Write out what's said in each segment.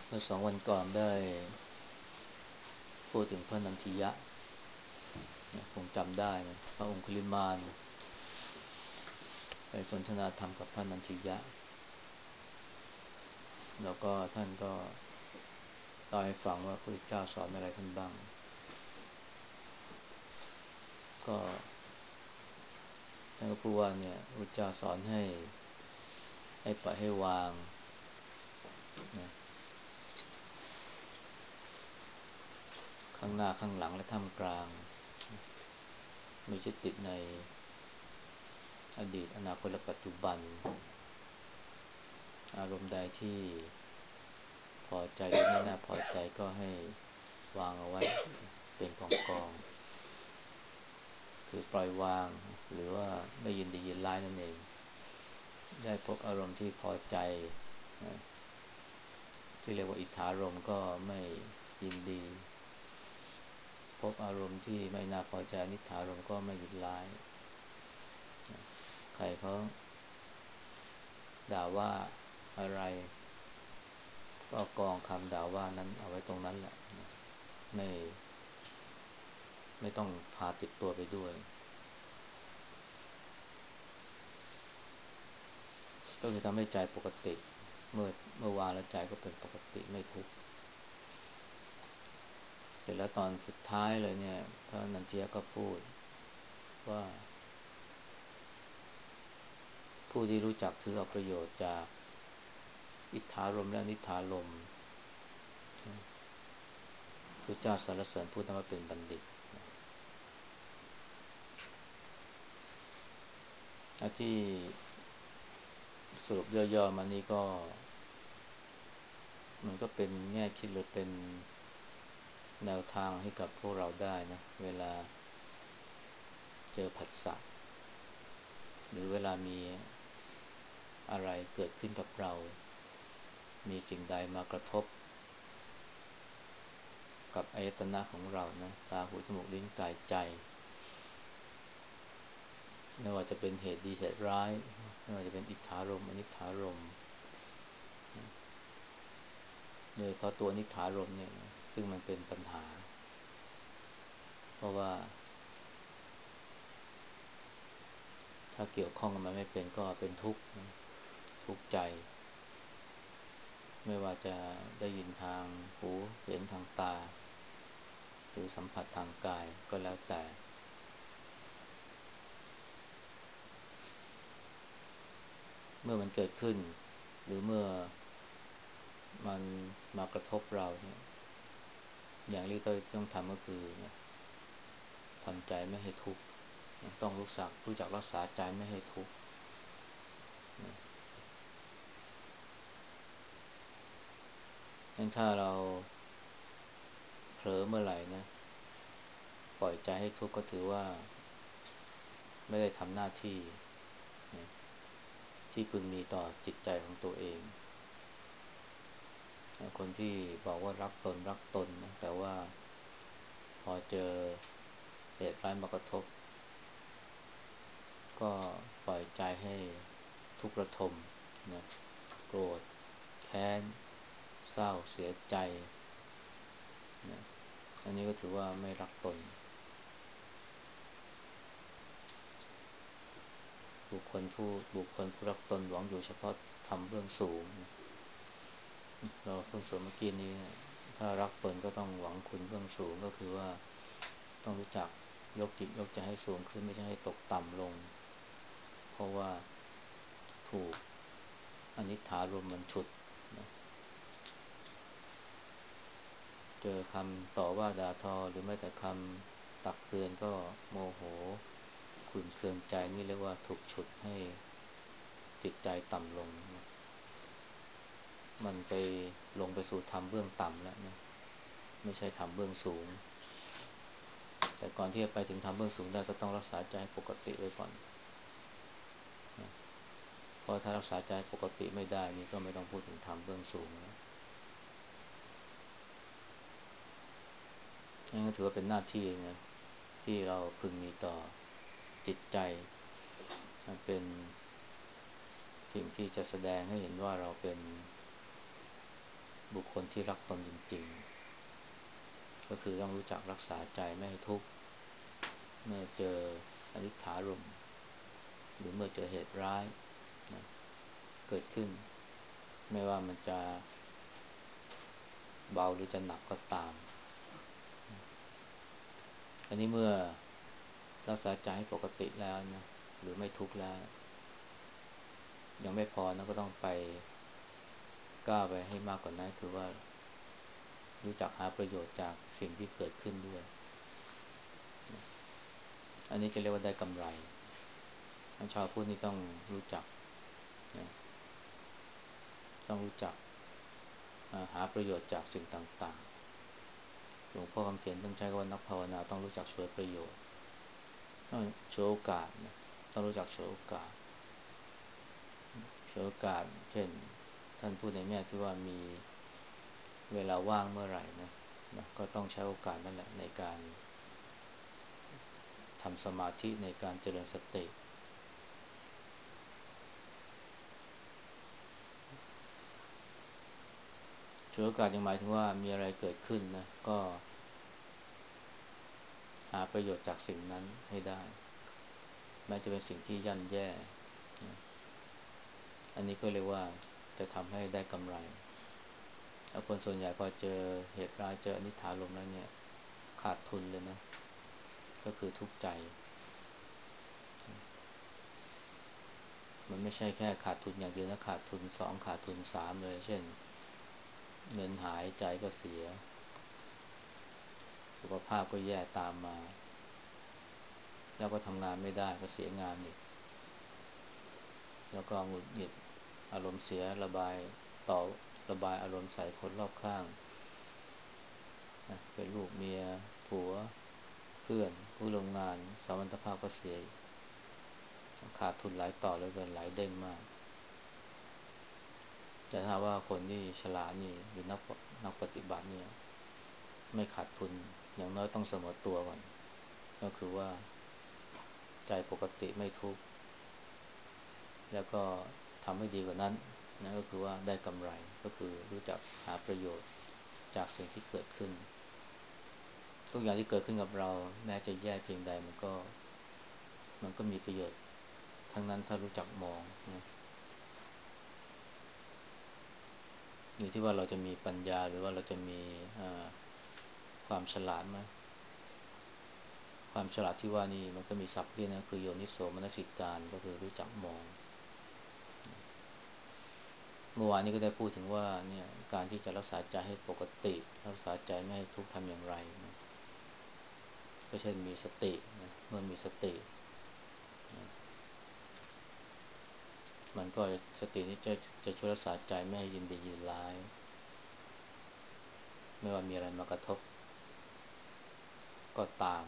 เมื่อ2 วันก่อนได้พูดถึงพระนันทิยะนะคงจำได้นะพระองคุลิมานไปสนทนาธรรมกับพระนันทิยะแล้วก็ท่านก็เล่าให้ฟังว่าพระพุทธเจ้าสอนอะไรท่านบ้างก็ท่านก็พูดว่าเนี่ยพระพุทธเจ้าสอนให้ปล่อยให้วางนะข้างหน้าข้างหลังและท่ามกลางไม่ยึดติดในอดีตอนาคตและปัจจุบันอารมณ์ใดที่พอใจหรือไม่น่าพอใจก็ให้วางเอาไว้เป็นกองคือปล่อยวางหรือว่าไม่ยินดียินร้ายนั่นเองได้พบอารมณ์ที่พอใจที่เรียกว่าอิทธารมณ์ก็ไม่ยินดีพบอารมณ์ที่ไม่น่าพอใจนิทธารมณ์ก็ไม่ยินร้ายใครเขาด่าว่าอะไรก็กองคำด่าว่านั้นเอาไว้ตรงนั้นแหละไม่ไม่ต้องพาติดตัวไปด้วยก็คือทำให้ใจปกติเมื่อวานแล้วใจก็เป็นปกติไม่ทุกข์เสร็จแล้วตอนสุดท้ายเลยเนี่ยพระนันเทียก็พูดว่าผู้ที่รู้จักถือเอาประโยชน์จากอิทธารมณ์และนิทธารมณ์พระเจ้าสรรเสริญผู้นั้นว่าเป็นบัณฑิตที่สรุปย่อๆมานี้ก็มันก็เป็นแง่คิดหรือเป็นแนวทางให้กับพวกเราได้นะเวลาเจอผัสสะหรือเวลามีอะไรเกิดขึ้นกับเรามีสิ่งใดมากระทบกับอายตนะของเรานะตาหูจมูกลิ้นกายใจไม่ว่าจะเป็นเหตุดีเหตุร้ายไม่ว่าจะเป็นอิทธารมณ์อนิทธารมณ์โดยเฉพาะตัวอนิทธารมณ์เนี่ยซึ่งมันเป็นปัญหาเพราะว่าถ้าเกี่ยวข้องกับมันไม่เป็นก็เป็นทุกข์ใจไม่ว่าจะได้ยินทางหูเห็นทางตาหรือสัมผัสทางกายก็แล้วแต่เมื่อมันเกิดขึ้นหรือเมื่อมันมากระทบเราเนี่ยอย่างที่ต้องทำก็คือทำใจไม่ให้ทุกข์ต้องรู้จักรักษาใจไม่ให้ทุกข์งั้นถ้าเราเผลอเมื่อไหร่นะปล่อยใจให้ทุกข์ก็ถือว่าไม่ได้ทำหน้าที่ที่พึงมีต่อจิตใจของตัวเองคนที่บอกว่ารักตนนะแต่ว่าพอเจอเหตุร้ายมากระทบก็ปล่อยใจให้ทุกข์ระทมนะโกรธแค้นเศร้าเสียใจนะอันนี้ก็ถือว่าไม่รักตนบุคคลผู้รักตนหวังอยู่เฉพาะทำเบื้องสูงนะเราเพิ่งสวดเมื่อกี้นี้นะถ้ารักตนก็ต้องหวังคุณเบื้องสูงก็คือว่าต้องรู้จักยกจิตยกใจให้สูงขึ้นไม่ใช่ให้ตกต่ำลงเพราะว่าถูกอนิจฐารมณ์มันฉุดนะเจอคำต่อว่าด่าทอหรือแม้แต่คำตักเตือนก็โมโหขุ่นเคืองใจนี่เรียกว่าถูกฉุดให้จิตใจต่ำลงนะมันลงไปสู่ธรรมเบื้องต่ำแล้วนะไม่ใช่ธรรมเบื้องสูงแต่ก่อนที่จะไปถึงธรรมเบื้องสูงได้ก็ต้องรักษาใจปกติไว้ก่อนนะเพราะถ้ารักษาใจปกติไม่ได้นี่ก็ไม่ต้องพูดถึงธรรมเบื้องสูงนะนั่นก็ถือว่าเป็นหน้าที่นะที่เราพึงมีต่อจิตใจเป็นสิ่งที่จะแสดงให้เห็นว่าเราเป็นบุคคนที่รักตนจริงๆก็คือต้องรู้จักรักษาใจไม่ให้ทุกข์เมื่อเจออนิจฐารมณ์หรือเมื่อเจอเหตุร้ายนะเกิดขึ้นไม่ว่ามันจะเบาหรือจะหนักก็ตามอันนี้เมื่อรักษาใจให้ปกติแล้วนะหรือไม่ทุกข์แล้วยังไม่พอนะก็ต้องไปก้าวไปให้มากกว่านั้นคือว่ารู้จักหาประโยชน์จากสิ่งที่เกิดขึ้นด้วยอันนี้จะเรียกว่าได้กำไรชาวพุทธนี่ต้องรู้จักนะต้องรู้จักหาประโยชน์จากสิ่งต่างๆหลวงพ่อคำเขียนต้องใช้คำว่านักภาวนาต้องรู้จักช่วยประโยชน์ต้องช่วยโอกาสนะต้องรู้จักช่วยโอกาสช่วยโอกาสเช่นท่านพูดในแง่ที่ว่ามีเวลาว่างเมื่อไหร่นะก็ต้องใช้โอกาสนั่นแหละในการทำสมาธิในการเจริญสติช่วยโอกาสยังหมายถึงว่ามีอะไรเกิดขึ้นนะก็หาประโยชน์จากสิ่งนั้นให้ได้แม้จะเป็นสิ่งที่ย่ำแย่นะอันนี้ก็เรียกว่าจะทำให้ได้กำไรแล้วคนส่วนใหญ่พอเจอเหตุร้ายเจออนิจฐารมณ์แล้วเนี่ยขาดทุนเลยนะก็คือทุกข์ใจมันไม่ใช่แค่ขาดทุนอย่างเดียวนะขาดทุนสองขาดทุนสามเลยเช่นเงินหายใจก็เสียสุขภาพก็แย่ตามมาแล้วก็ทำงานไม่ได้ก็เสียงานอีกแล้วก็หงุดหงิดอารมณ์เสียต่อระบายอารมณ์ใส่คนรอบข้างนะเป็นลูกเมียผัวเพื่อนผู้ร่วมงานสมรรถภาพก็เสียขาดทุนหลายต่อแล้วเกินหลายเด้งมากแต่ถ้าว่าคนที่ฉลาดนี่หรือนักปฏิบัติเนี่ยไม่ขาดทุนอย่างน้อยต้องเสมอตัวก่อนก็คือว่าใจปกติไม่ทุกข์แล้วก็ทำให้ดีกว่านั้นนะก็คือว่าได้กำไรก็คือรู้จักหาประโยชน์จากสิ่งที่เกิดขึ้นทุกอย่างที่เกิดขึ้นกับเราแม้จะแย่เพียงใดมันก็มีประโยชน์ทั้งนั้นถ้ารู้จักมองนะอยู่ที่ว่าเราจะมีปัญญาหรือว่าเราจะมีความฉลาดไหมความฉลาดที่ว่านี่มันก็มีศัพท์เรียกนะคือโยนิโสมนสิการก็คือรู้จักมองเมื่อวานนี้ก็ได้พูดถึงว่าเนี่ยการที่จะรักษาใจให้ปกติรักษาใจไม่ให้ทุกข์ทำอย่างไรนะก็เช่นมีสตินะเมื่อมีสตินะมันก็สตินี้จะช่วยรักษาใจไม่ให้ยินดียินร้ายไม่ว่ามีอะไรมากระทบก็ตาม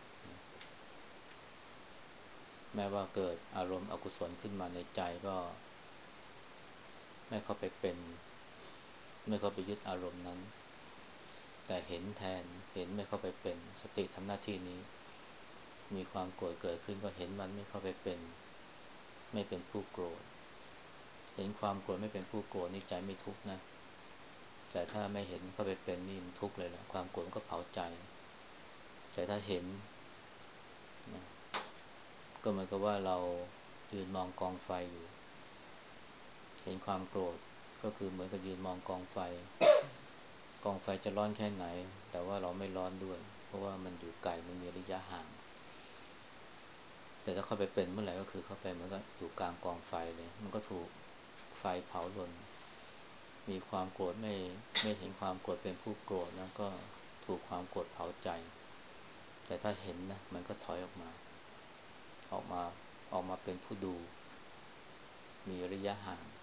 แม้ว่าเกิดอารมณ์อกุศลขึ้นมาในใจก็ไม่เข้าไปเป็นไม่เข้าไปยึดอารมณ์นั้นแต่เห็นแทนเห็นไม่เข้าไปเป็นสติทำหน้าที่นี้มีความโกรธเกิดขึ้นก็เห็นมันไม่เข้าไปเป็นไม่เป็นผู้โกรธเห็นความโกรธไม่เป็นผู้โกรธนี่ใจไม่ทุกข์นะแต่ถ้าไม่เห็นเข้าไปเป็นนี่มันทุกข์เลยล่ะความโกรธมันก็เผาใจแต่ถ้าเห็นนะก็เหมือนกับว่าเรายืนมองกองไฟอยู่เห็นความโกรธก็คือเหมือนกับยืนมองกองไฟกองไฟจะร้อนแค่ไหนแต่ว่าเราไม่ร้อนด้วยเพราะว่ามันอยู่ไกลมันมีระยะห่างแต่ถ้าเข้าไปเป็นเมื่อไหร่ก็คือเข้าไปเหมือนกับอยู่กลางกองไฟเลยมันก็ถูกไฟเผาลนมีความโกรธไม่เห็นความโกรธเป็นผู้โกรธนะก็ถูกความโกรธเผาใจแต่ถ้าเห็นนะมันก็ถอยออกมาเป็นผู้ดูมีระยะห่าง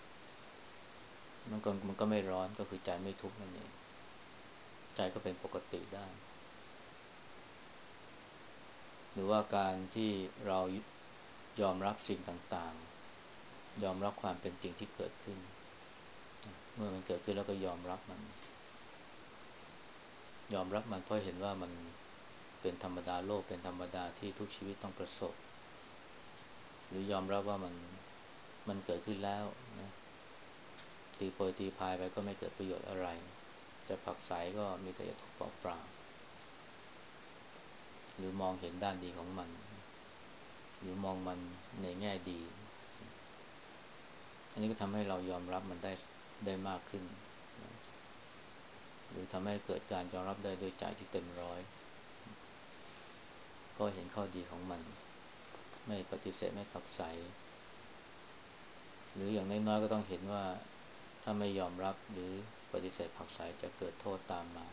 มันก็ไม่ร้อนก็คือใจไม่ทุกข์นั่นเองใจก็เป็นปกติได้หรือว่าการที่เรายอมรับสิ่งต่างๆยอมรับความเป็นจริงที่เกิดขึ้นเมื่อมันเกิดขึ้นแล้วก็ยอมรับมันเพราะเห็นว่ามันเป็นธรรมดาโลกเป็นธรรมดาที่ทุกชีวิตต้องประสบหรือยอมรับว่ามันเกิดขึ้นแล้วนะตีโพยตีพายไปก็ไม่เกิดประโยชน์อะไรจะผลักไสก็มีแต่จะทุกข์เปล่าๆหรือมองเห็นด้านดีของมันหรือมองมันในแง่ดีอันนี้ก็ทำให้เรายอมรับมันได้มากขึ้นหรือทำให้เกิดการยอมรับได้ด้วยใจที่เต็มร้อยก็เห็นข้อดีของมันไม่ปฏิเสธไม่ผลักไสหรืออย่างน้อยๆก็ต้องเห็นว่าถ้าไม่ยอมรับหรือปฏิเสธผลักไสจะเกิดโทษตามมา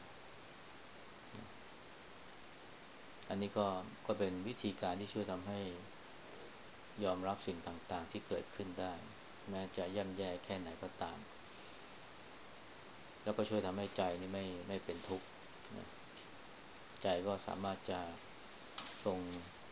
อันนี้ก็เป็นวิธีการที่ช่วยทำให้ยอมรับสิ่งต่างๆที่เกิดขึ้นได้แม้จะย่ำแย่แค่ไหนก็ตามแล้วก็ช่วยทำให้ใจนี่ไม่เป็นทุกข์นะใจก็สามารถจะทรง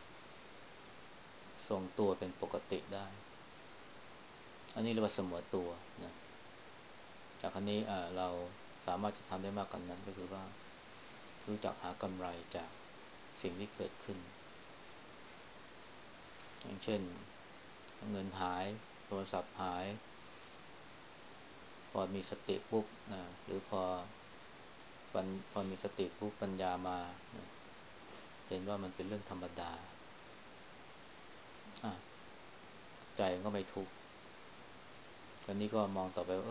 ทรงตัวเป็นปกติได้อันนี้เรียกว่าเสมอตัวนะจากครั้นี้เราสามารถจะทำได้มากกว่านั้นก็คือว่ารู้จักหากำไรจากสิ่งที่เกิดขึ้นอย่างเช่นเงินหายโทรศัพท์หายพอมีสติปุ๊บนะหรือพอมีสติปุ๊บปัญญามานะเห็นว่ามันเป็นเรื่องธรรมดาอ่ะใจก็ไม่ทุกข์ตอนนี้ก็มองต่อไปว่า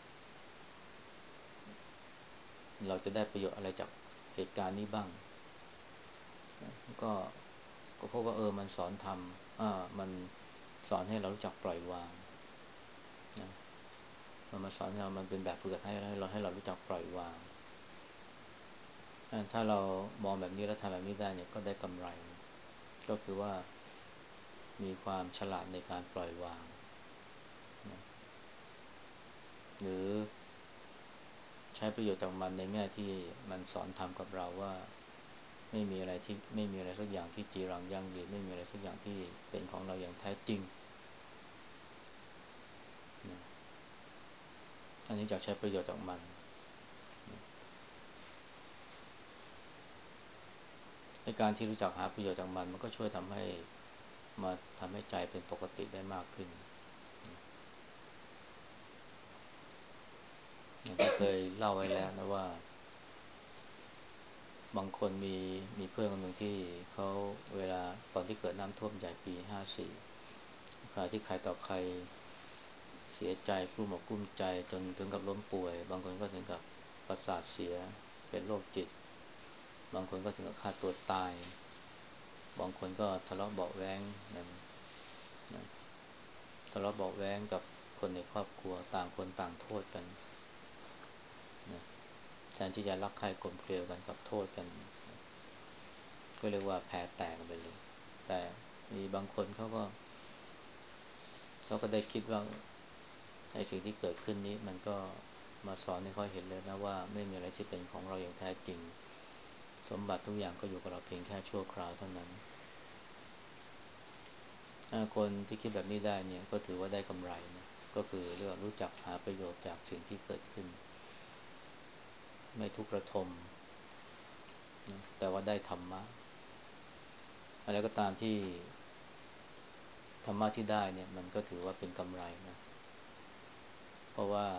เราจะได้ประโยชน์อะไรจากเหตุการณ์นี้บ้างก็ก็พบว่ามันสอนทำมันสอนให้เรารู้จักปล่อยวางนะมันมาสอนให้เรามันเป็นแบบฝึกหัดให้เรารู้จักปล่อยวางถ้าเรามองแบบนี้แล้วทำแบบนี้ได้เนี่ยก็ได้กำไรก็คือว่ามีความฉลาดในการปล่อยวางนะหรือใช้ประโยชน์จากมันในแง่ที่มันสอนทำกับเราว่าไม่มีอะไรสักอย่างที่จีรังยั่งยืนไม่มีอะไรสักอย่างที่เป็นของเราอย่างแท้จริงนะอันนี้จะใช้ประโยชน์จากมันในการที่รู้จักหาประโยชน์จากมันก็ช่วยทำให้ทำให้ใจเป็นปกติได้มากขึ้นอย่างที่เคยเล่าไว้แล้วนะว่าบางคนมีเพื่อนคนหนึ่งที่เขาเวลาตอนที่เกิดน้ำท่วมใหญ่ปี54ขณะที่ใครต่อใครเสียใจกลุ้มอกกลุ้มใจจนถึงกับล้มป่วยบางคนก็ถึงกับประสาทเสียเป็นโรคจิตบางคนก็ถึงกับฆ่าตัวตายบางคนก็ทะเลาะเบาะแว้งนะทะเลาะเบาะแว้งกับคนในครอบครัวต่างคนต่างโทษกันนะแทนที่จะรักใคร่กลมเกลียวกันกับโทษกันก็เรียกว่าแพ้แตกไปเลยแต่มีบางคนเขาก็ได้คิดว่าในสิ่งที่เกิดขึ้นนี้มันก็มาสอนให้เขาเห็นเลยนะว่าไม่มีอะไรที่เป็นของเราอย่างแท้จริงสมบัติทุกอย่างก็อยู่กับเราเพียงแค่ชั่วคราวเท่านั้นคนที่คิดแบบนี้ได้เนี่ยก็ถือว่าได้กำไรนะก็คือเรียกว่ารู้จักหาประโยชน์จากสิ่งที่เกิดขึ้นไม่ทุกข์ระทมนะแต่ว่าได้ธรรมะอะไรก็ตามที่ธรรมะที่ได้เนี่ยมันก็ถือว่าเป็นกำไรนะเพราะว่า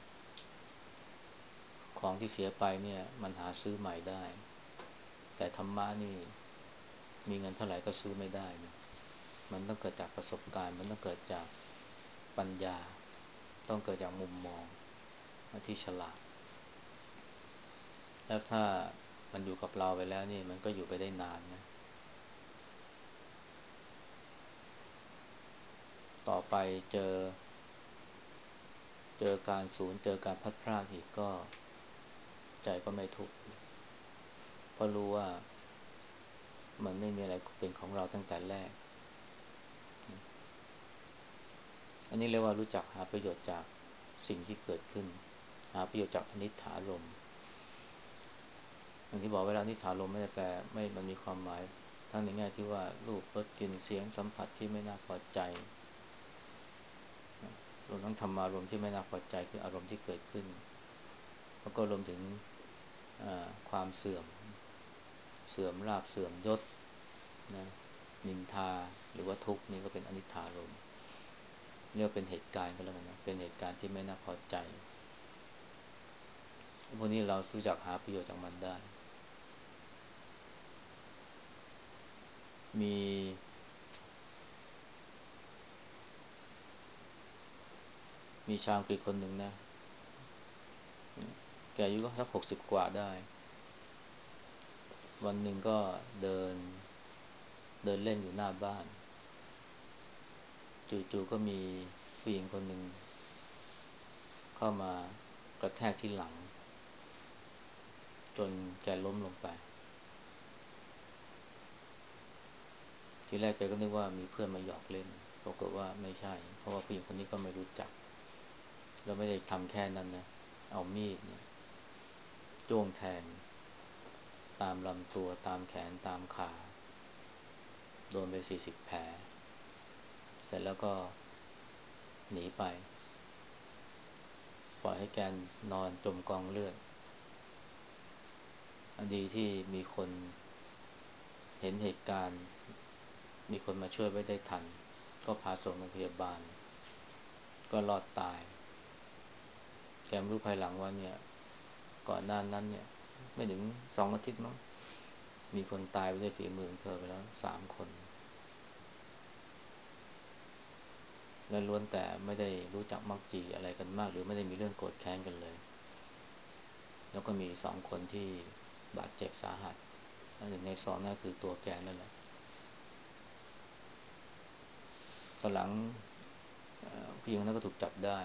ของที่เสียไปเนี่ยมันหาซื้อใหม่ได้แต่ธรรมะนี่มีเงินเท่าไหร่ก็ซื้อไม่ได้นะมันต้องเกิดจากประสบการณ์มันต้องเกิดจากปัญญาต้องเกิดจากมุมมองที่ฉลาดแล้วถ้ามันอยู่กับเราไปแล้วนี่มันก็อยู่ไปได้นานนะต่อไปเจอเจอการสูญเจอการพัดพรากอีกก็ใจก็ไม่ทุกข์เพราะรู้ว่ามันไม่มีอะไรเป็นของเราตั้งแต่แรกอันนี้เรียกว่ารู้จักหาประโยชน์จากสิ่งที่เกิดขึ้นหาประโยชน์จากอนิจฐารมณ์อย่างที่บอกเวลาอนิจฐารมณ์ไม่ได้แปลไม่มันมีความหมายทั้งในแง่ที่ว่ารูปรสกลิ่นเสียงสัมผัสที่ไม่น่าพอใจรวมทั้งธรรมารมณ์ที่ไม่น่าพอใจคืออารมณ์ที่เกิดขึ้นแล้วก็รวมถึงความเสื่อมลาภเสื่อมยศนะนินทาหรือว่าทุกข์นี่ก็เป็นอนิจฐารมณ์เรียกเป็นเหตุการณ์ก็แล้วกันนะเป็นเหตุการณ์ที่ไม่น่าพอใจพวกนี้เรารู้จักหาประโยชน์จากมันได้มีมีชาวอังกฤษคนหนึ่งนะแกอายุก็สัก60กว่าได้วันหนึ่งก็เดินเดินเล่นอยู่หน้าบ้านจู่ๆก็มีผู้หญิงคนหนึ่งเข้ามากระแทกที่หลังจนแกล้มลงไปทีแรกแกก็นึกว่ามีเพื่อนมาหยอกเล่นปรากฏว่าไม่ใช่เพราะว่าผู้หญิงคนนี้ก็ไม่รู้จักแล้วไม่ได้ทำแค่นั้นนะเอามีดเนี่ยจ้วงแทงตามลำตัวตามแขนตามขาโดนไป40แผลเสร็จแล้วก็หนีไปปล่อยให้แกนอนจมกองเลือดอันดีที่มีคนเห็นเหตุการณ์มีคนมาช่วยไว้ได้ทันก็พาส่งโรงพยาบาลก็รอดตายแกไม่รู้ภายหลังว่าเนี่ยก่อนหน้านั้นเนี่ยไม่ถึง2 อาทิตย์มั้งมีคนตายไปด้วยฝีมือของเธอไปแล้ว3 คนและล้วนแต่ไม่ได้รู้จักมักจีอะไรกันมากหรือไม่ได้มีเรื่องโกรธแค้นกันเลยแล้วก็มี2 คนที่บาดเจ็บสาหัส1 ใน 2นั่นคือตัวแกนั่นแหละตอนหลังผู้หญิงคนนั้นก็ถูกจับได้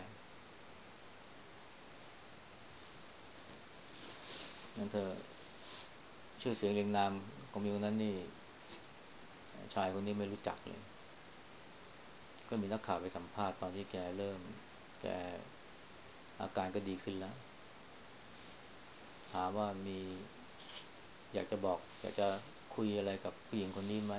นั่นเธอชื่อเสียงเรียงนามของมิวนั้นนี่ชายคนนี้ไม่รู้จักเลยก็มีนักข่าวไปสัมภาษณ์ตอนที่แกเริ่มแกอาการก็ดีขึ้นแล้วถามว่ามีอยากจะบอกอยากจะคุยอะไรกับผู้หญิงคนนี้ไหม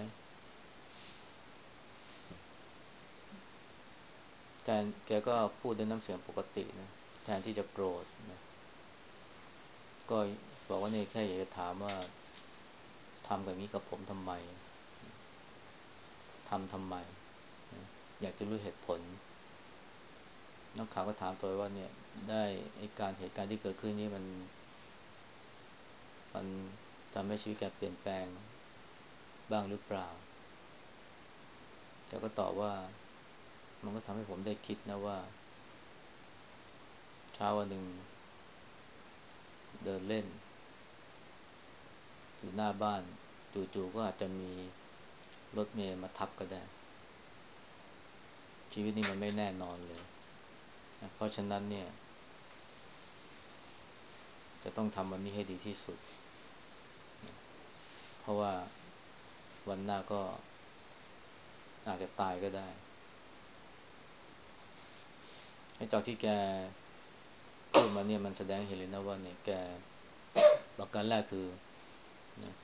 แต่แกก็พูดด้วยน้ำเสียงปกตินะแทนที่จะโกรธนะก็บอกว่าเนี่ยแค่อยากจะถามว่าทำแบบนี้กับผมทำไมทำไมนะอยากจะรู้เหตุผลนักข่าวก็ถามตัวว่าเนี่ยได้ไอ้เหตุการณ์ที่เกิดขึ้นนี้มันทำให้ชีวิตแกเปลี่ยนแปลงบ้างหรือเปล่าแต่ก็ตอบว่ามันก็ทำให้ผมได้คิดนะว่าเช้าวันหนึ่งเดินเล่นอยู่หน้าบ้านจู่ๆก็อาจจะมีรถเมล์มาทับก็ได้ชีวิตนี้มันไม่แน่นอนเลยนะเพราะฉะนั้นเนี่ยจะต้องทำวันนี้ให้ดีที่สุดเพราะว่าวันหน้าก็อาจจะตายก็ได้ไอ้จากที่แกพูดมาเนี่ยมันแสดงเห็นเลยนะว่าเนี่ยแกประการแรกคือนะ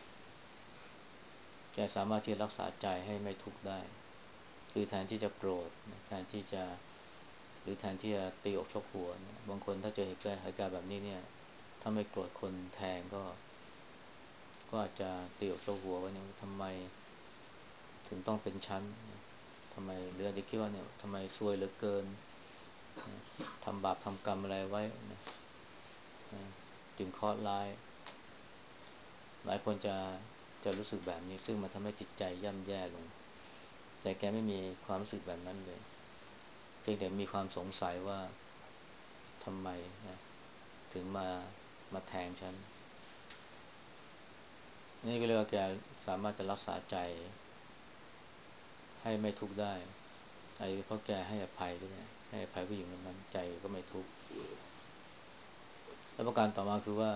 แกสามารถที่จะรักษาใจให้ไม่ทุกข์ได้คือแทนที่จะโกรธแทนที่จะหรือแทนที่จะตีอกชกหัวเนี่ยบางคนถ้าเจอเหตุการณ์แบบนี้เนี่ยถ้าไม่โกรธคนแทงก็อาจจะตีอกชกหัวว่าเนี่ยทำไมถึงต้องเป็นชั้นทำไมหรืออาจจะคิดว่าเนี่ยทำไมซวยเหลือเกินทำบาปทำกรรมอะไรไว้นะจึงเคราะห์ร้ายหลายคนจะรู้สึกแบบนี้ซึ่งมันทำให้จิตใจย่ำแย่ลงแต่แกไม่มีความรู้สึกแบบนั้นเลยเพียงแต่มีความสงสัยว่าทำไมนะถึงมาแทงฉันนี่ก็เรียกว่าแกสามารถจะรักษาใจให้ไม่ทุกข์ได้ไอ้เพราะแกให้อภัยด้วยนะให้อภัยผู้หญิงคนนั้นใจก็ไม่ทุกข์แล้วประการต่อมาคือว่า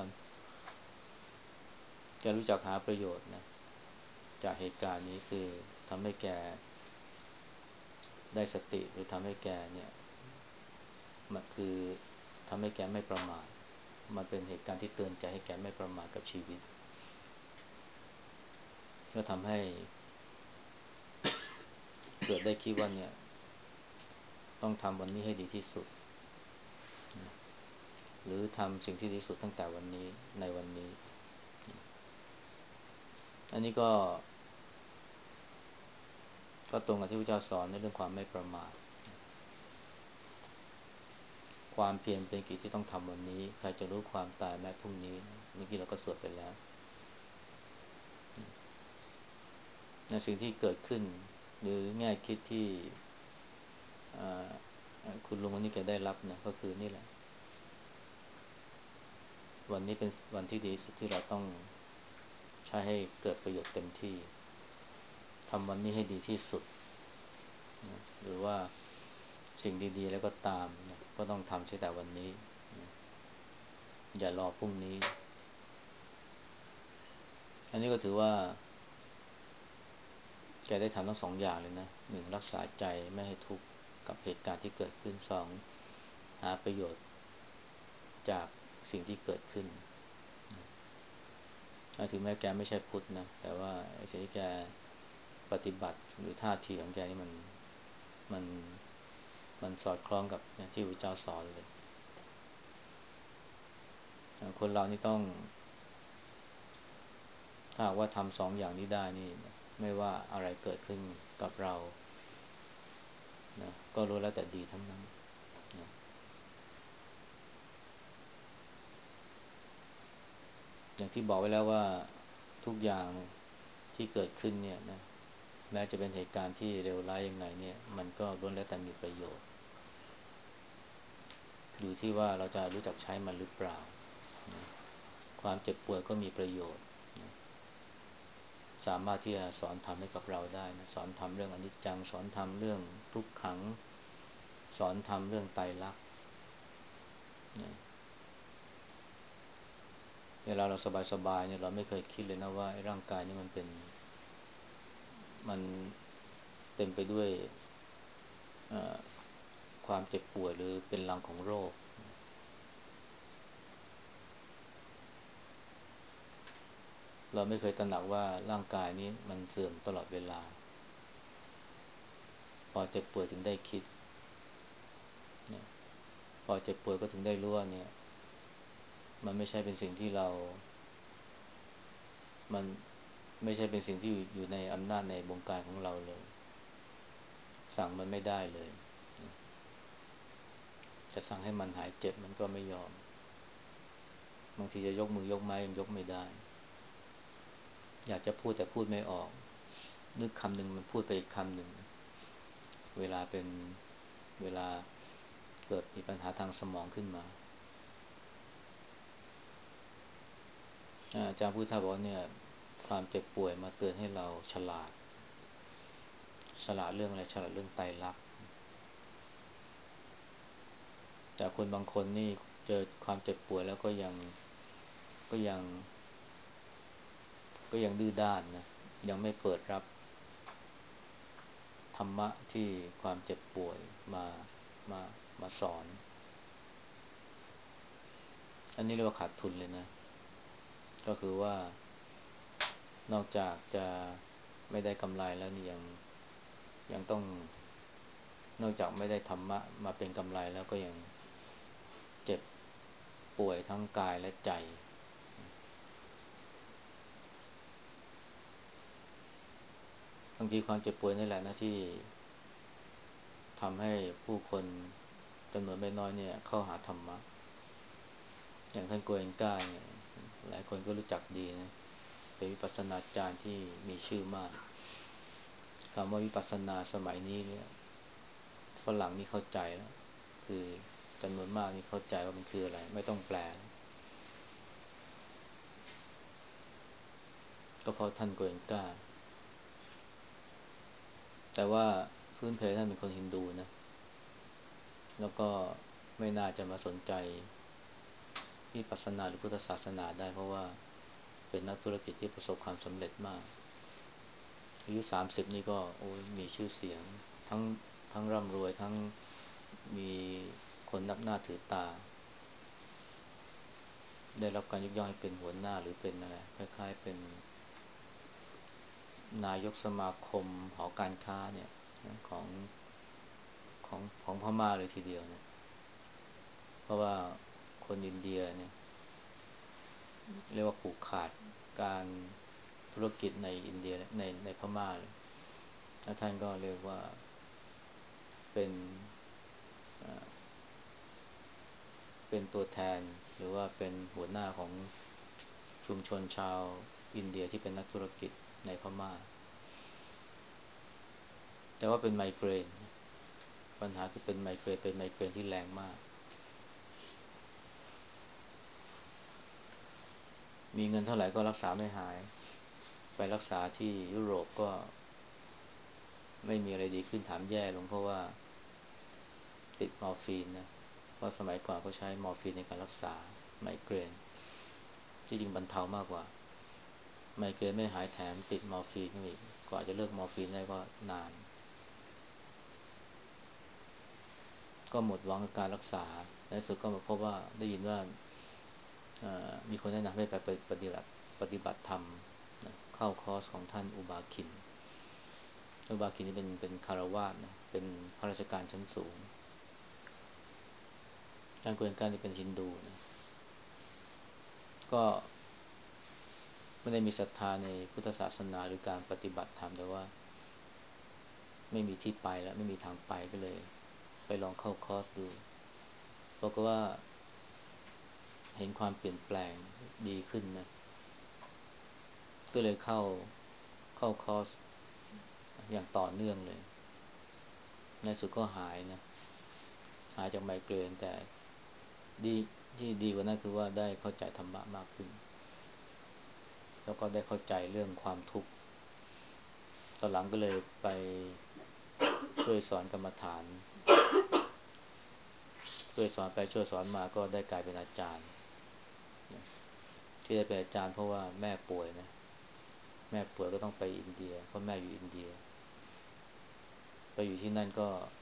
แกรู้จักหาประโยชน์นะจากเหตุการณ์นี้คือทำให้แกได้สติหรือทำให้แกเนี่ยมันคือทำให้แกไม่ประมาทมันเป็นเหตุการณ์ที่เตือนใจให้แกไม่ประมาทกับชีวิตก็ทำให้เกิดได้คิดว่าเนี่ยต้องทำวันนี้ให้ดีที่สุดหรือทำสิ่งที่ดีที่สุดตั้งแต่วันนี้ในวันนี้อันนี้ก็ตรงกับที่พระเจ้าสอนในเรื่องความไม่ประมาทความเพียรเป็นกิจที่ต้องทำวันนี้ใครจะรู้ความตายแม้พรุ่งนี้เมื่อกี้เราก็สวดไปแล้วในสิ่งที่เกิดขึ้นหรือแง่คิดที่คุณลุงคนนี้แกได้รับนะก็คือนี่แหละวันนี้เป็นวันที่ดีสุดที่เราต้องใช้ให้เกิดประโยชน์เต็มที่ทำวันนี้ให้ดีที่สุดนะหรือว่าสิ่งดีๆแล้วก็ตามนะก็ต้องทำเสียแต่วันนี้นะอย่ารอพรุ่งนี้อันนี้ก็ถือว่าแกได้ทำทั้งสองอย่างเลยนะหนึ่งรักษาใจไม่ให้ทุกข์กับเหตุการณ์ที่เกิดขึ้นสองหาประโยชน์จากสิ่งที่เกิดขึ้นถึงแม้แกไม่ใช่พุทธนะแต่ว่าสิ่งที่แกปฏิบัติหรือท่าทีของแกนี่มันมันสอดคล้องกับที่พระเจ้าสอนเลยคนเรานี่ต้องถ้าว่าทำสองอย่างนี้ได้นี่ไม่ว่าอะไรเกิดขึ้นกับเรานะก็รู้แล้วแต่ดีทั้งนั้นนะอย่างที่บอกไว้แล้วว่าทุกอย่างที่เกิดขึ้นเนี่ยนะแม้จะเป็นเหตุการณ์ที่เลวร้ายยังไงเนี่ยมันก็ล้วนแล้วแต่มีประโยชน์อยู่ที่ว่าเราจะรู้จักใช้มันหรือเปล่านะความเจ็บป่วยก็มีประโยชน์นะสามารถที่จะสอนธรรมให้กับเราได้นะสอนธรรมเรื่องอนิจจังสอนธรรมเรื่องทุกขังสอนธรรมเรื่องไตรลักษณ์นะเวลาเราสบายๆเนี่ยเราไม่เคยคิดเลยนะว่าไอ้ร่างกายนี่มันเต็มไปด้วยความเจ็บป่วยหรือเป็นรังของโรคเราไม่เคยตระหนักว่าร่างกายนี้มันเสื่อมตลอดเวลาพอเจ็บป่วยถึงได้คิดเนี่ยพอเจ็บป่วยก็ถึงได้รู้ว่าเนี่ยมันไม่ใช่เป็นสิ่งที่มันไม่ใช่เป็นสิ่งที่อยู่ในอำนาจในบงการของเราเลยสั่งมันไม่ได้เลยจะสั่งให้มันหายเจ็บมันก็ไม่ยอมบางทีจะยกมือยกไม้ยังยกไม่ได้อยากจะพูดแต่พูดไม่ออกนึกคำหนึ่งมันพูดไปอีกคำหนึ่งเวลาเป็นเวลาเกิดมีปัญหาทางสมองขึ้นมาอาจารย์พุทธาบอกว่าเนี่ยความเจ็บป่วยมาเตือนให้เราฉลาดเรื่องอะไรฉลาดเรื่องไตรลักษณ์แต่คนบางคนนี่เจอความเจ็บป่วยแล้วก็ยังก็ยังดื้อด้านนะยังไม่เปิดรับธรรมะที่ความเจ็บป่วยมามาสอนอันนี้เรียกว่าขาดทุนเลยนะก็คือว่านอกจากจะไม่ได้กำไรแล้วนี่ยังต้องนอกจากไม่ได้ธรรมะมาเป็นกำไรแล้วก็ยังเจ็บป่วยทั้งกายและใจบางทีความเจ็บป่วยนี่แหละนะที่ทำให้ผู้คนจำนวนไม่น้อยเนี่ยเข้าหาธรรมะอย่างท่านโกเอนก้าเนี่ยหลายคนก็รู้จักดีนะเป็นวิปัสสนาจารย์ที่มีชื่อมากคำว่าวิปัสสนาสมัยนี้เนี่ยฝรั่งนี่เข้าใจแล้วคือจำนวนมากนี่เข้าใจว่ามันคืออะไรไม่ต้องแปลก็เพราะท่านโกเอนก้าแต่ว่าพื้นเพท่านเป็นคนฮินดูนะแล้วก็ไม่น่าจะมาสนใจวิปัสสนาหรือพุทธศาสนาได้เพราะว่าเป็นนักธุรกิจที่ประสบความสำเร็จมากอายุ30นี่ก็โอ้ยมีชื่อเสียงทั้งทั้งร่ำรวยทั้งมีคนนับหน้าถือตาได้รับการยกย่องให้เป็นหัวหน้าหรือเป็นอะไรคล้ายๆเป็นนายกสมาคมหอการค้าเนี่ยของของพม่าเลยทีเดียวเนี่ยเพราะว่าคนอินเดียเนี่ยเรียกว่าผูกขาดการธุรกิจในอินเดียในพม่าเลยแล้วท่านก็เรียกว่าเป็นเป็นตัวแทนหรือว่าเป็นหัวหน้าของชุมชนชาวอินเดียที่เป็นนักธุรกิจในพม่าแต่ว่าเป็นไมเกรนปัญหาคือเป็นไมเกรนเป็นไมเกรนที่แรงมากมีเงินเท่าไหร่ก็รักษาไม่หายไปรักษาที่ยุโรปก็ไม่มีอะไรดีขึ้นถามแย่ลงเพราะว่าติดมอร์ฟีนนะเพราะสมัยก่อนเขาใช้มอร์ฟีนในการรักษาไมเกรนที่จริงบรรเทามากกว่าไมเกรนไม่หายแถมติดมอร์ฟีนอีกกว่าจะเลิกมอร์ฟีนได้ก็นานก็หมดหวังกับการรักษาในสุดก็มาพบว่าได้ยินว่ามีคนแนะนำให้ไปปฏิบัติธรรมนะเข้าคอร์สของท่านอุบาคินอุบาคินนี่เป็นคารวาสนะเป็นข้าราชการชั้นสูงท่านกุเอนการนี่เป็นฮินดูนะก็ไม่ได้มีศรัทธาในพุทธศาสนาหรือการปฏิบัติธรรมแต่ว่าไม่มีที่ไปแล้วไม่มีทางไปก็เลยไปลองเข้าคอร์สดูบอกว่าเห็นความเปลี่ยนแปลงดีขึ้นนะก็เลยเข้าคอร์สอย่างต่อเนื่องเลยในสุดก็หายนะหายจากไมเกรนแต่ดีที่ดีกว่านั้นคือว่าได้เข้าใจธรรมะมากขึ้นแล้วก็ได้เข้าใจเรื่องความทุกข์ตอนหลังก็เลยไปช่วยสอนกรรมฐานช่วยสอนไปช่วยสอนมาก็ได้กลายเป็นอาจารย์ที่ได้เป็นอาจารย์เพราะว่าแม่ป่วยนะแม่ป่วยก็ต้องไปอินเดียเพราะแม่อยู่อินเดียไปอยู่ที่นั่น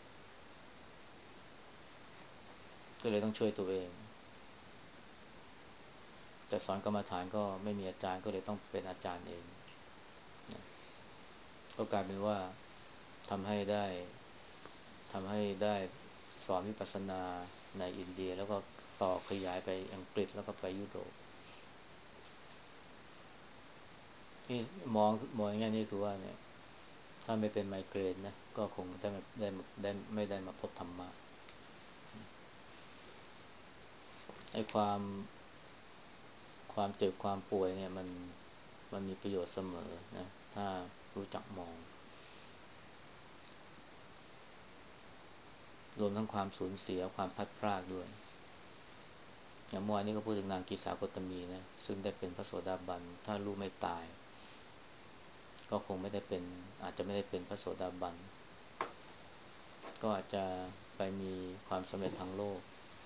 ก็เลยต้องช่วยตัวเองแต่สอนกรรมฐานก็ไม่มีอาจารย์ก็เลยต้องเป็นอาจารย์เองนะก็กลายเป็นว่าทำให้ได้ทำให้ได้สอนวิปัสสนาในอินเดียแล้วก็ต่อขยายไปอังกฤษแล้วก็ไปยุโรปที่มองอย่างนี้คือว่าเนี่ยถ้าไม่เป็นไมเกรนนะก็คงได้ไม่ได้มาพบธรรมะไอ้ความเจ็บความป่วยเนี่ยมันมีประโยชน์เสมอนะถ้ารู้จักมองรวมทั้งความสูญเสียความพลัดพรากด้วยอย่างเมื่อวานนี้ก็พูดถึงนางกีสาโคตมีนะซึ่งได้เป็นพระโสดาบันถ้าลูกไม่ตายก็คงไม่ได้เป็นอาจจะไม่ได้เป็นพระโสดาบันก็อาจจะไปมีความสำเร็จทางโลก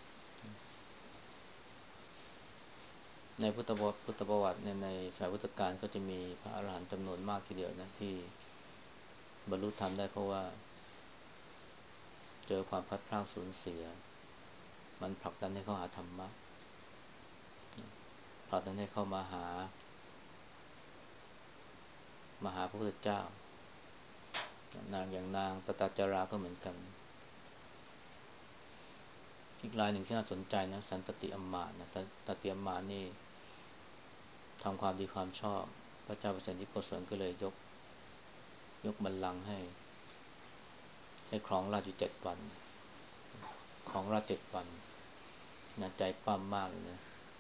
ในพุทธประวัติในสมัยพุทธกาลก็จะมีพระอรหันต์จำนวนมากทีเดียวนะที่บรรลุธรรมได้เพราะว่าเจอความพลัดพรากสูญเสียมันผลักดันให้เขาหาธรรมะผลักดันให้เข้ามาหาพระพุทธเจ้อย่างนางปตจาราก็เหมือนกันอีกรายหนึ่งที่น่าสนใจนะสันตติอำมาตย์นะสันตติอำมาตย์นี่ทำความดีความชอบพระเจ้าเปรตที่โกศลก็เลยยกบัลลังก์ให้ครองราชอยู่7 วันครองราช7 วันนะใจปั้มมากเลยนะ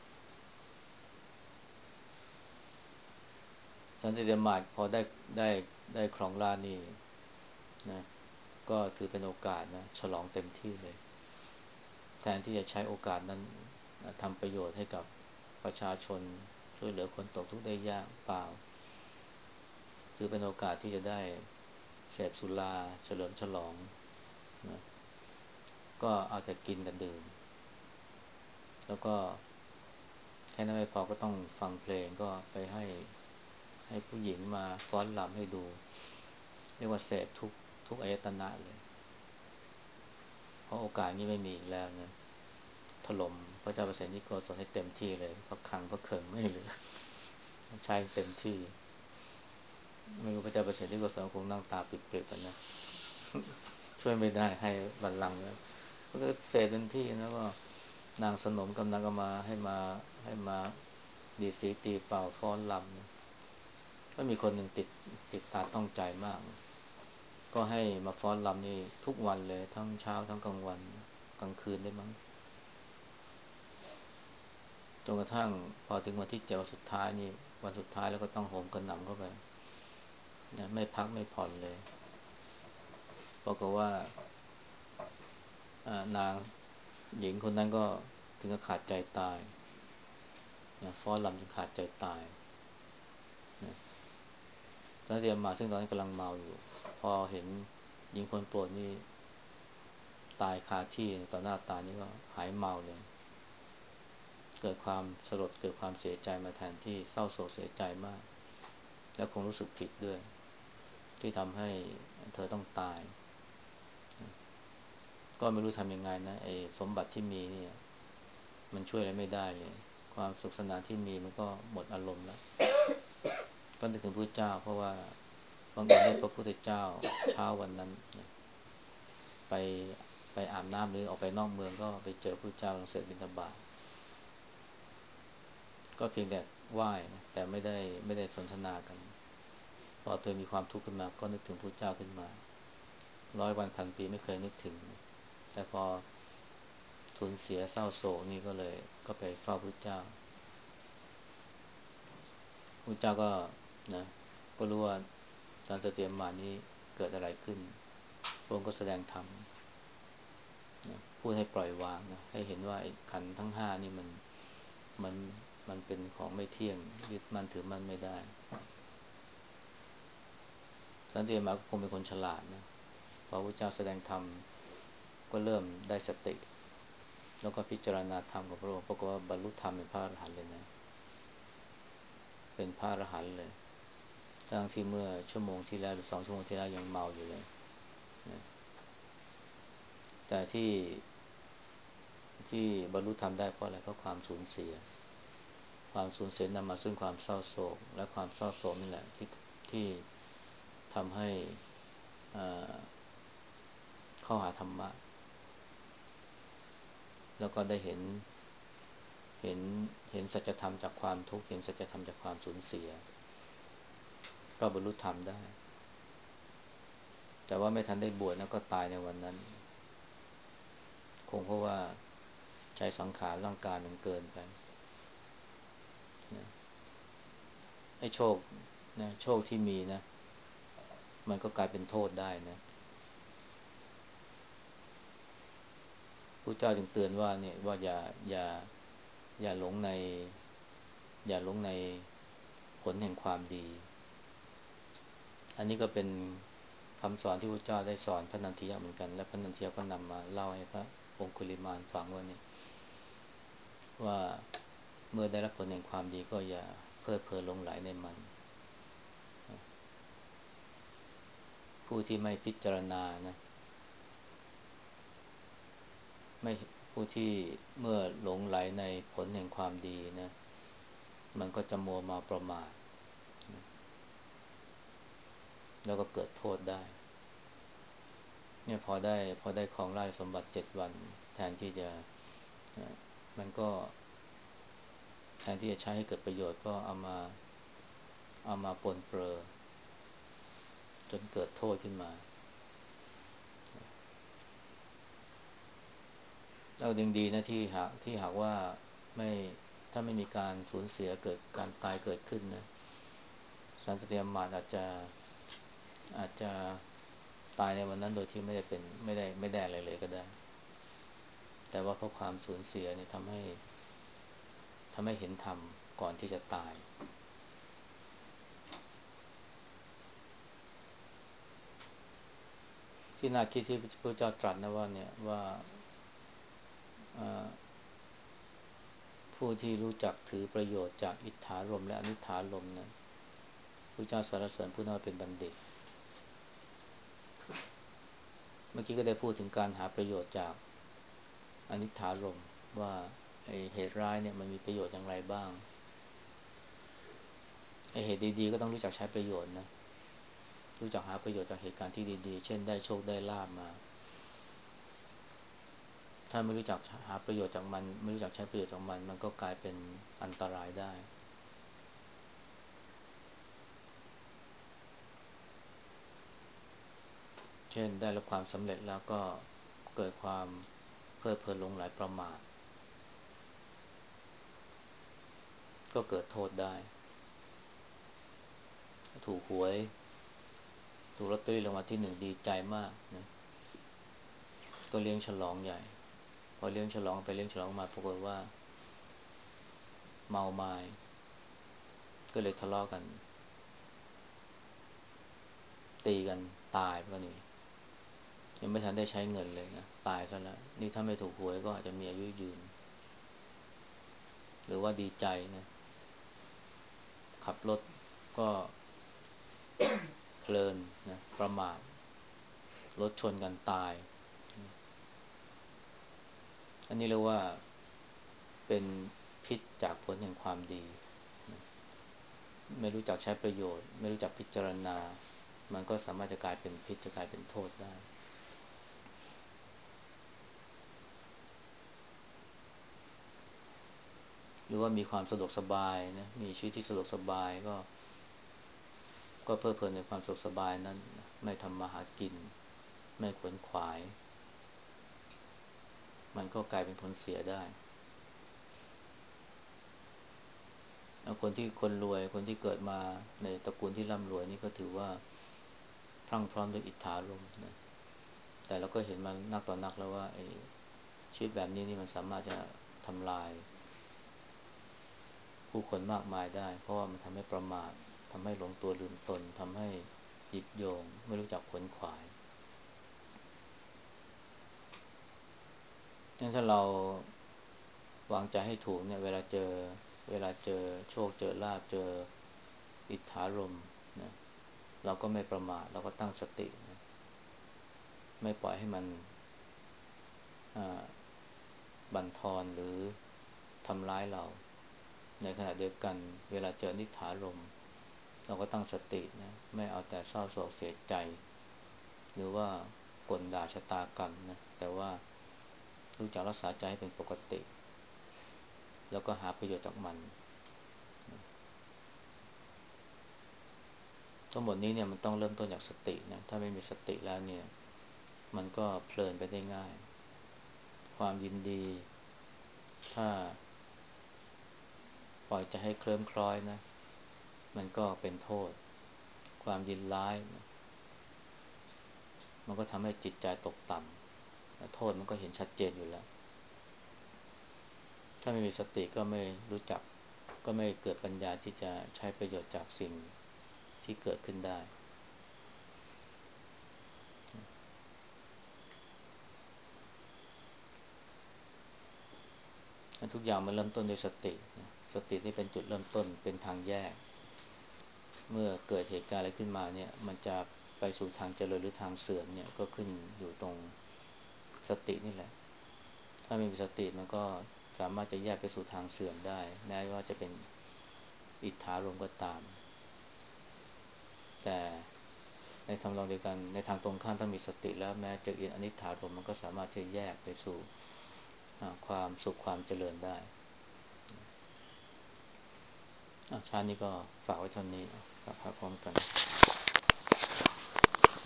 สันตติอำมาตย์พอได้ได้ครองราชย์นี่นะก็ถือเป็นโอกาสนะฉลองเต็มที่เลยแทนที่จะใช้โอกาสนั้นนะทำประโยชน์ให้กับประชาชนช่วยเหลือคนตกทุกข์ได้ยากเปล่าถือเป็นโอกาสที่จะได้เสพสุราเฉลิมฉลองนะก็เอาแต่กินแต่ดื่มแล้วก็แค่นั้นไม่พอก็ต้องฟังเพลงก็ไปให้ผู้หญิงมาฟ้อนรำให้ดูเรียกว่าเสพทุกอายตนะเลยเพราะโอกาสนี้ไม่มีอีกแล้วนะถล่มพระเจ้าประเสนิโกศลให้เต็มที่เลยพระคลังพระเคิงไม่เหลือใช้เต็มที่ไม่รู้พระเจ้าประเสนิโกศลคงนั่งตาปิบๆกันนะช่วยไม่ได้ให้บัลลังก์แล้วก็เสพเต็มที่แล้วก็นางสนมกำลังก็มาให้มาดีดสีตีเป่าฟ้อนรำนะก็มีคนหนึ่งติดตาต้องใจมากก็ให้มาฟ้อนรำนี่ทุกวันเลยทั้งเช้าทั้งกลางวันกลางคืนได้มั้งจนกระทั่งพอถึงวันที่7วันสุดท้ายนี่วันสุดท้ายแล้วก็ต้องโหมกระหน่ำเข้าไปนะไม่พักไม่ผ่อนเลยปรากฏว่านางหญิงคนนั้นก็ถึงกับขาดใจตายนะฟ้อนรำจนขาดใจตายนะตอนเรียนมาซึ่งตอนนั้นกำลังเมาอยู่พอเห็นหญิงคนโปรดนี่ตายคาที่ต่อหน้าตานี่ก็หายเมาเลยเกิดความสลดเกิดความเสียใจมาแทนที่เศร้าโศกเสียใจมากแล้วคงรู้สึกผิดด้วยที่ทำให้เธอต้องตายก็ไม่รู้ทำยังไงนะไอ้สมบัติที่มีเนี่ยมันช่วยอะไรไม่ได้เลยความสุขสนานที่มีมันก็หมดอารมณ์แล้วก็นึกถึงพระเจ้าเพราะว่าบังเอิญได้พระพุทธเจ้าเช้าวันนั้นนะไปไปอาบน้ำหรือออกไปนอกเมืองก็ไปเจอพระเจ้ากำลังเสด็จบิณฑบาตก็เพียงแต่ไหว้นะแต่ไม่ได้สนทนากันพอตัวมีความทุกข์ขึ้นมาก็นึกถึงพระเจ้าขึ้นมา100 วันพันปีไม่เคยนึกถึงแต่พอสูญเสียเศร้าโศกนี่ก็เลยก็ไปเฝ้าพระเจ้าพระเจ้าก็นะก็รู้ว่าตอนเตรียมมานี้เกิดอะไรขึ้นพระองค์ก็แสดงธรรมนะพูดให้ปล่อยวางนะให้เห็นว่าไอ้ขันธ์ทั้ง5นี่มันมันเป็นของไม่เที่ยงยึดมั่นถือมั่นไม่ได้ตอนเตรียมมาก็คงเป็นคนฉลาดนะพอพระเจ้าแสดงธรรมก็เริ่มได้สติแล้วก็พิจารณาธรรมกับพระองค์ปรากฏว่าบรรลุธรรมเป็นพระอรหันต์เลยนะเป็นพระอรหันต์เลยทั้งที่เมื่อชั่วโมงที่แล้วหรือ2 ชั่วโมงที่แล้วยังเมาอยู่เลยนะแต่ที่บรรลุธรรมได้เพราะอะไรเพราะความสูญเสียความสูญเสียนำมาซึ่งความเศร้าโศกและความเศร้าโศกนี่แหละที่ทำให้อ่าเข้าหาธรรมะแล้วก็ได้เห็นเห็นสัจธรรมจากความทุกข์เห็นสัจธรรมจากความสูญเสียก็บรรลุธรรมได้แต่ว่าไม่ทันได้บวชนะก็ตายในวันนั้นคงเพราะว่าใช้สังขารร่างกายมันเกินไปนะไอ้โชคนะโชคที่มีนะมันก็กลายเป็นโทษได้นะพระเจ้าจึงเตือนว่าเนี่ยว่าอย่าอย่าหลงในอย่าหลงในผลแห่งความดีอันนี้ก็เป็นคำสอนที่พระเจ้าได้สอนพระนันทิยะเหมือนกันและพระนันทิยะก็นำมาเล่าให้พระองคุลิมานฟังว่าเนี่ยว่าเมื่อได้รับผลแห่งความดีก็อย่าเพลิดเพลินหลงไหลในมันผู้ที่ไม่พิจารณานะไม่ผู้ที่เมื่อหลงไหลในผลแห่งความดีนะมันก็จะมัวเมาประมาทแล้วก็เกิดโทษได้เนี่ยพอได้ของราชสมบัติ7 วันแทนที่จะมันก็แทนที่จะใช้ให้เกิดประโยชน์ก็เอามาปนเปื้อจนเกิดโทษขึ้นมาแล้วยังดีนะที่หากว่าไม่ถ้าไม่มีการสูญเสียเกิดการตายเกิดขึ้นนะสันตติยามาตรอาจจะตายในวันนั้นโดยที่ไม่ได้อะไรเลยก็ได้แต่ว่าเพราะความสูญเสียเนี่ยทำให้เห็นธรรมก่อนที่จะตายที่น่าคิดที่พระเจ้าตรัสนะว่าเนี่ยว่าผู้ที่รู้จักถือประโยชน์จากอิทธารมและอนิถารมนะพระเจ้าสรรเสริญผู้นั้นว่าเป็นบัณฑิตเมื่อกี้ก็ได้พูดถึงการหาประโยชน์จากอนิถารมว่าไอเหตุร้ายเนี่ยมันมีประโยชน์อย่างไรบ้างไอเหตุดีๆก็ต้องรู้จักใช้ประโยชน์นะรู้จักหาประโยชน์จากเหตุการณ์ที่ดีๆเช่นได้โชคได้ลาภมาถ้าไม่รู้จักหาประโยชน์จากมันไม่รู้จักใช้ประโยชน์จากมันมันก็กลายเป็นอันตรายได้เช่นได้รับความสำเร็จแล้วก็เกิดความเพลิดเพลินหลงไหลประมาทก็เกิดโทษได้ถูกหวยถูกลอตเตอรี่รางวัลที่1ดีใจมากนะก็เลี้ยงฉลองใหญ่พอเลี้ยงฉลองไปเลี้ยงฉลองมาปรากฏว่าเมาไม้ก็เลยทะเลาะกันตีกันตายก็นี่ยังไม่ทันได้ใช้เงินเลยนะตายซะแล้วนี่ถ้าไม่ถูกหวยก็อาจจะมีอายุยืนหรือว่าดีใจนะขับรถก็เพลินนะประมาทรถชนกันตายอันนี้เรียกว่าเป็นพิษจากผลแห่งความดีไม่รู้จักใช้ประโยชน์ไม่รู้จักพิจารณามันก็สามารถจะกลายเป็นพิษจะกลายเป็นโทษได้หรือว่ามีความสะดวกสบายนะมีชีวิตที่สะดวกสบายก็เพลิดเพลินในความสะดวกสบายนั้นไม่ทำมาหากินไม่ขวนขวายมันก็กลายเป็นผลเสียได้คนที่คนรวยคนที่เกิดมาในตระกูลที่ร่ำรวยนี่ก็ถือว่าพรั่งพร้อมด้วยอิทธาลมนะแต่เราก็เห็นมานักต่อนักแล้วว่าไอ้ชีวิตแบบนี้นี่มันสามารถจะทำลายผู้คนมากมายได้เพราะว่ามันทำให้ประมาททำให้หลงตัวลืมตนทำให้หยิบโยงไม่รู้จักขวนขวายงั้นถ้าเราวางใจให้ถูกเนี่ยเวลาเจอโชคเจอลาภเจออิทธารมนะเราก็ไม่ประมาทเราก็ตั้งสตินะไม่ปล่อยให้มันบั่นทอนหรือทำร้ายเราในขณะเดียวกันเวลาเจอนิทธารมเราก็ตั้งสตินะไม่เอาแต่เศร้าโศกเสียใจหรือว่ากลด่าชะตากรรมนะแต่ว่ารู้จักรักษาใจให้เป็นปกติแล้วก็หาประโยชน์จากมันทั้งหมดนี้เนี่ยมันต้องเริ่มต้นจากสตินะถ้าไม่มีสติแล้วเนี่ยมันก็เพลินไปได้ง่ายความยินดีถ้าปล่อยใจให้เคลิ้มคล้อยนะมันก็เป็นโทษความยินร้ายนะมันก็ทำให้จิตใจตกต่ำโทษมันก็เห็นชัดเจนอยู่แล้วถ้าไม่มีสติก็ไม่รู้จักก็ไม่เกิดปัญญาที่จะใช้ประโยชน์จากสิ่งที่เกิดขึ้นได้ทุกอย่างมันเริ่มต้นด้วยสติสตินี่เป็นจุดเริ่มต้นเป็นทางแยกเมื่อเกิดเหตุการณ์อะไรขึ้นมาเนี่ยมันจะไปสู่ทางเจริญหรือทางเสื่อมเนี่ยก็ขึ้นอยู่ตรงสตินี่แหละถ้าไม่มีสติมันก็สามารถจะแยกไปสู่ทางเสื่อมได้แม้ว่าจะเป็นอิทธารมก็ตามแต่ในทางเราเดียวกันในทางตรงข้ามถ้ามีสติแล้วแม้จะเอียนอนิจฐารมมันก็สามารถที่จะแยกไปสู่ความสุขความเจริญได้ชาตินี้ก็ฝากไว้เท่านี้ฝากพร้อมกัน